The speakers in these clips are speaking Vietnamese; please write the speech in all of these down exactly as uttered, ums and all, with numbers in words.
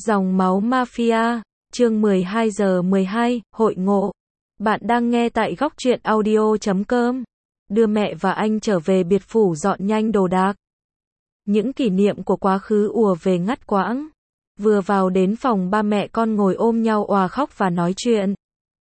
Dòng máu mafia, chương mười hai giờ mười hai, hội ngộ. Bạn đang nghe tại góc truyện audio chấm com. Đưa mẹ và anh trở về biệt phủ dọn nhanh đồ đạc. Những kỷ niệm của quá khứ ùa về ngắt quãng. Vừa vào đến phòng ba mẹ con ngồi ôm nhau òa khóc và nói chuyện.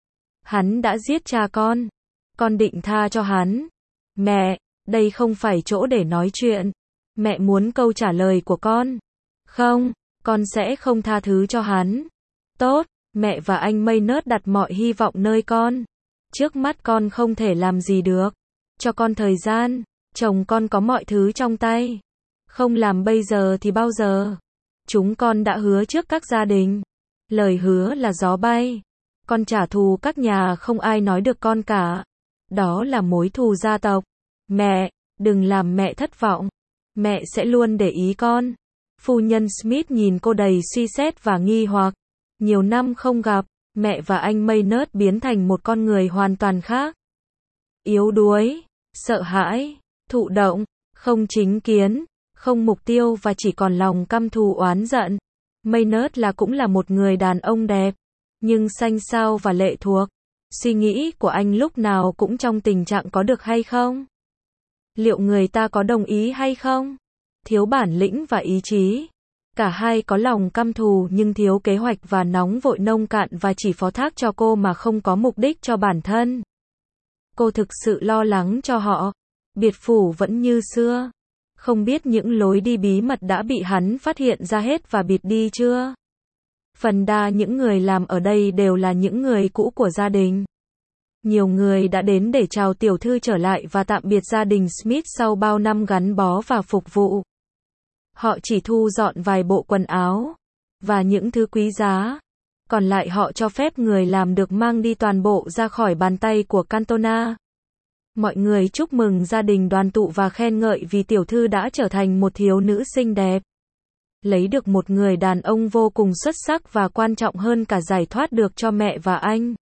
Hắn đã giết cha con. Con định tha cho hắn. Mẹ, đây không phải chỗ để nói chuyện. Mẹ muốn câu trả lời của con. Không, con sẽ không tha thứ cho hắn. Tốt, mẹ và anh Maynard đặt mọi hy vọng nơi con. Trước mắt con không thể làm gì được. Cho con thời gian, chồng con có mọi thứ trong tay. Không làm bây giờ thì bao giờ? Chúng con đã hứa trước các gia đình. Lời hứa là gió bay. Con trả thù các nhà không ai nói được con cả. Đó là mối thù gia tộc. Mẹ, đừng làm mẹ thất vọng. Mẹ sẽ luôn để ý con. Phu nhân Smith nhìn cô đầy suy xét và nghi hoặc. Nhiều năm không gặp, mẹ và anh Maynard biến thành một con người hoàn toàn khác. Yếu đuối, sợ hãi, thụ động, không chính kiến, không mục tiêu và chỉ còn lòng căm thù oán giận. Maynard là cũng là một người đàn ông đẹp, nhưng xanh xao và lệ thuộc. Suy nghĩ của anh lúc nào cũng trong tình trạng có được hay không? Liệu người ta có đồng ý hay không? Thiếu bản lĩnh và ý chí. Cả hai có lòng căm thù nhưng thiếu kế hoạch và nóng vội nông cạn và chỉ phó thác cho cô mà không có mục đích cho bản thân. Cô thực sự lo lắng cho họ. Biệt phủ vẫn như xưa. Không biết những lối đi bí mật đã bị hắn phát hiện ra hết và bịt đi chưa? Phần đa những người làm ở đây đều là những người cũ của gia đình. Nhiều người đã đến để chào tiểu thư trở lại và tạm biệt gia đình Smith sau bao năm gắn bó và phục vụ. Họ chỉ thu dọn vài bộ quần áo và những thứ quý giá. Còn lại họ cho phép người làm được mang đi toàn bộ ra khỏi bàn tay của Cantona. Mọi người chúc mừng gia đình đoàn tụ và khen ngợi vì tiểu thư đã trở thành một thiếu nữ xinh đẹp. Lấy được một người đàn ông vô cùng xuất sắc và quan trọng hơn cả giải thoát được cho mẹ và anh.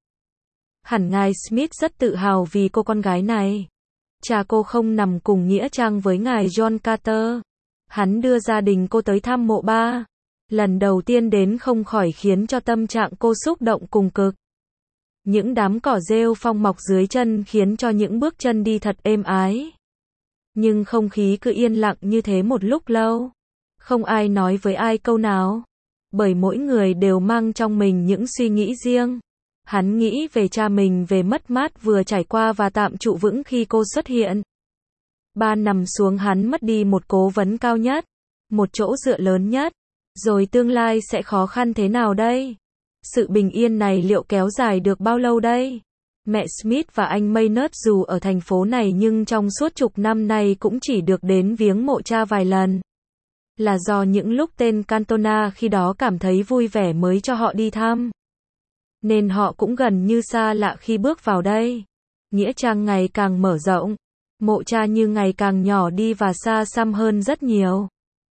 Hẳn ngài Smith rất tự hào vì cô con gái này. Cha cô không nằm cùng nghĩa trang với ngài John Carter. Hắn đưa gia đình cô tới thăm mộ ba. Lần đầu tiên đến không khỏi khiến cho tâm trạng cô xúc động cùng cực. Những đám cỏ rêu phong mọc dưới chân khiến cho những bước chân đi thật êm ái. Nhưng không khí cứ yên lặng như thế một lúc lâu. Không ai nói với ai câu nào. Bởi mỗi người đều mang trong mình những suy nghĩ riêng. Hắn nghĩ về cha mình, về mất mát vừa trải qua và tạm trụ vững khi cô xuất hiện. Ba nằm xuống hắn mất đi một cố vấn cao nhất. Một chỗ dựa lớn nhất. Rồi tương lai sẽ khó khăn thế nào đây? Sự bình yên này liệu kéo dài được bao lâu đây? Mẹ Smith và anh Maynard dù ở thành phố này nhưng trong suốt chục năm nay cũng chỉ được đến viếng mộ cha vài lần. Là do những lúc tên Cantona khi đó cảm thấy vui vẻ mới cho họ đi thăm. Nên họ cũng gần như xa lạ khi bước vào đây. Nghĩa trang ngày càng mở rộng. Mộ cha như ngày càng nhỏ đi và xa xăm hơn rất nhiều.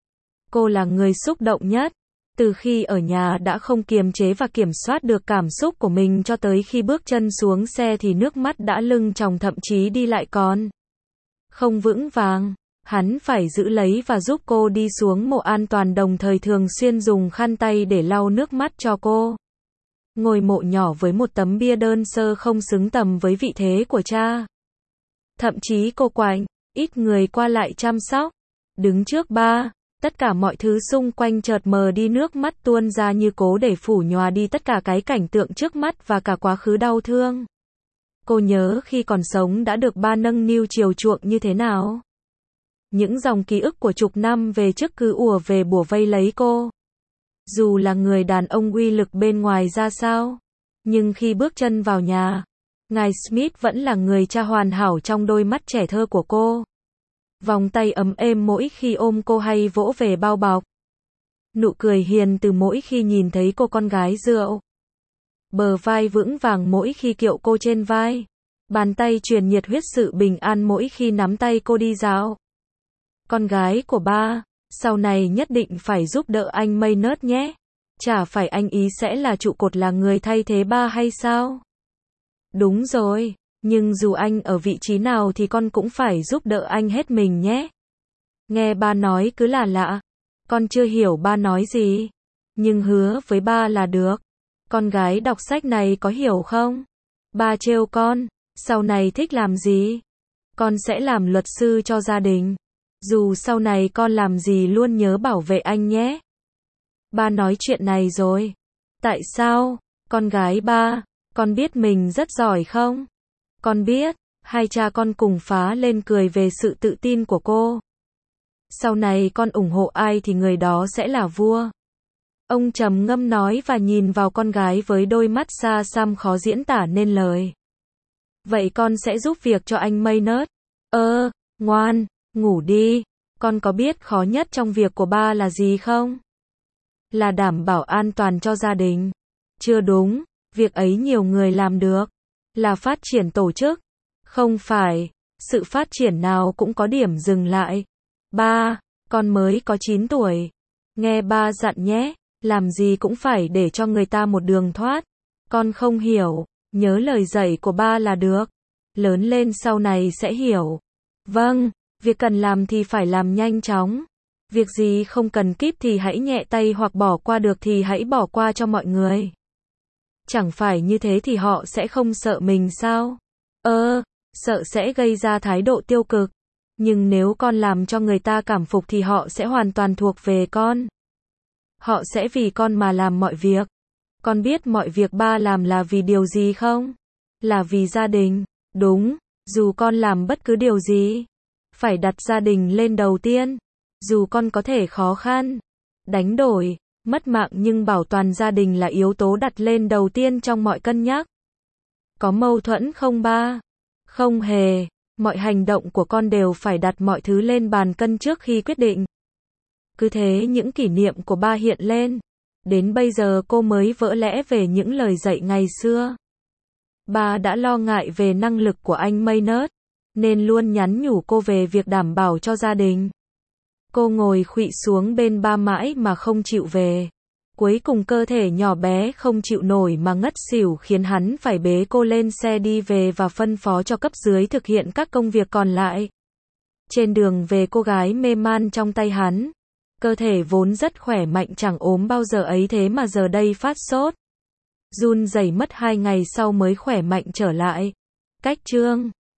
Cô là người xúc động nhất. Từ khi ở nhà đã không kiềm chế và kiểm soát được cảm xúc của mình cho tới khi bước chân xuống xe thì nước mắt đã lưng tròng, thậm chí đi lại còn không vững vàng. Hắn phải giữ lấy và giúp cô đi xuống mộ an toàn, đồng thời thường xuyên dùng khăn tay để lau nước mắt cho cô. Ngôi mộ nhỏ với một tấm bia đơn sơ không xứng tầm với vị thế của cha. Thậm chí cô quạnh, ít người qua lại chăm sóc. Đứng trước ba, tất cả mọi thứ xung quanh chợt mờ đi, nước mắt tuôn ra như cố để phủ nhòa đi tất cả cái cảnh tượng trước mắt và cả quá khứ đau thương. Cô nhớ khi còn sống đã được ba nâng niu chiều chuộng như thế nào. Những dòng ký ức của chục năm về trước cứ ùa về bủa vây lấy cô. Dù là người đàn ông uy lực bên ngoài ra sao, nhưng khi bước chân vào nhà, ngài Smith vẫn là người cha hoàn hảo trong đôi mắt trẻ thơ của cô. Vòng tay ấm êm mỗi khi ôm cô hay vỗ về bao bọc. Nụ cười hiền từ mỗi khi nhìn thấy cô con gái rượu. Bờ vai vững vàng mỗi khi kiệu cô trên vai. Bàn tay truyền nhiệt huyết sự bình an mỗi khi nắm tay cô đi dạo. Con gái của ba, sau này nhất định phải giúp đỡ anh Maynard nhé. Chả phải anh ý sẽ là trụ cột, là người thay thế ba hay sao? Đúng rồi, nhưng dù anh ở vị trí nào thì con cũng phải giúp đỡ anh hết mình nhé. Nghe ba nói cứ là lạ. Con chưa hiểu ba nói gì. Nhưng hứa với ba là được. Con gái đọc sách này có hiểu không? Ba trêu con, sau này thích làm gì? Con sẽ làm luật sư cho gia đình. Dù sau này con làm gì luôn nhớ bảo vệ anh nhé. Ba nói chuyện này rồi. Tại sao? Con gái ba, con biết mình rất giỏi không? Con biết. Hai cha con cùng phá lên cười về sự tự tin của cô. Sau này con ủng hộ ai thì người đó sẽ là vua. Ông trầm ngâm nói và nhìn vào con gái với đôi mắt xa xăm khó diễn tả nên lời. Vậy con sẽ giúp việc cho anh Maynard. Ơ, ngoan, ngủ đi. Con có biết khó nhất trong việc của ba là gì không? Là đảm bảo an toàn cho gia đình. Chưa đúng, việc ấy nhiều người làm được. Là phát triển tổ chức. Không phải, sự phát triển nào cũng có điểm dừng lại. Ba, con mới có chín tuổi. Nghe ba dặn nhé, làm gì cũng phải để cho người ta một đường thoát. Con không hiểu, nhớ lời dạy của ba là được. Lớn lên sau này sẽ hiểu. Vâng, việc cần làm thì phải làm nhanh chóng. Việc gì không cần kíp thì hãy nhẹ tay hoặc bỏ qua được thì hãy bỏ qua cho mọi người. Chẳng phải như thế thì họ sẽ không sợ mình sao? Ơ, sợ sẽ gây ra thái độ tiêu cực. Nhưng nếu con làm cho người ta cảm phục thì họ sẽ hoàn toàn thuộc về con. Họ sẽ vì con mà làm mọi việc. Con biết mọi việc ba làm là vì điều gì không? Là vì gia đình. Đúng, dù con làm bất cứ điều gì, phải đặt gia đình lên đầu tiên. Dù con có thể khó khăn, đánh đổi, mất mạng nhưng bảo toàn gia đình là yếu tố đặt lên đầu tiên trong mọi cân nhắc. Có mâu thuẫn không ba? Không hề, mọi hành động của con đều phải đặt mọi thứ lên bàn cân trước khi quyết định. Cứ thế những kỷ niệm của ba hiện lên. Đến bây giờ cô mới vỡ lẽ về những lời dạy ngày xưa. Ba đã lo ngại về năng lực của anh Maynard, nên luôn nhắn nhủ cô về việc đảm bảo cho gia đình. Cô ngồi khuỵu xuống bên ba mãi mà không chịu về. Cuối cùng cơ thể nhỏ bé không chịu nổi mà ngất xỉu khiến hắn phải bế cô lên xe đi về và phân phó cho cấp dưới thực hiện các công việc còn lại. Trên đường về cô gái mê man trong tay hắn. Cơ thể vốn rất khỏe mạnh chẳng ốm bao giờ ấy thế mà giờ đây phát sốt. Run rẩy mất hai ngày sau mới khỏe mạnh trở lại. Cách chương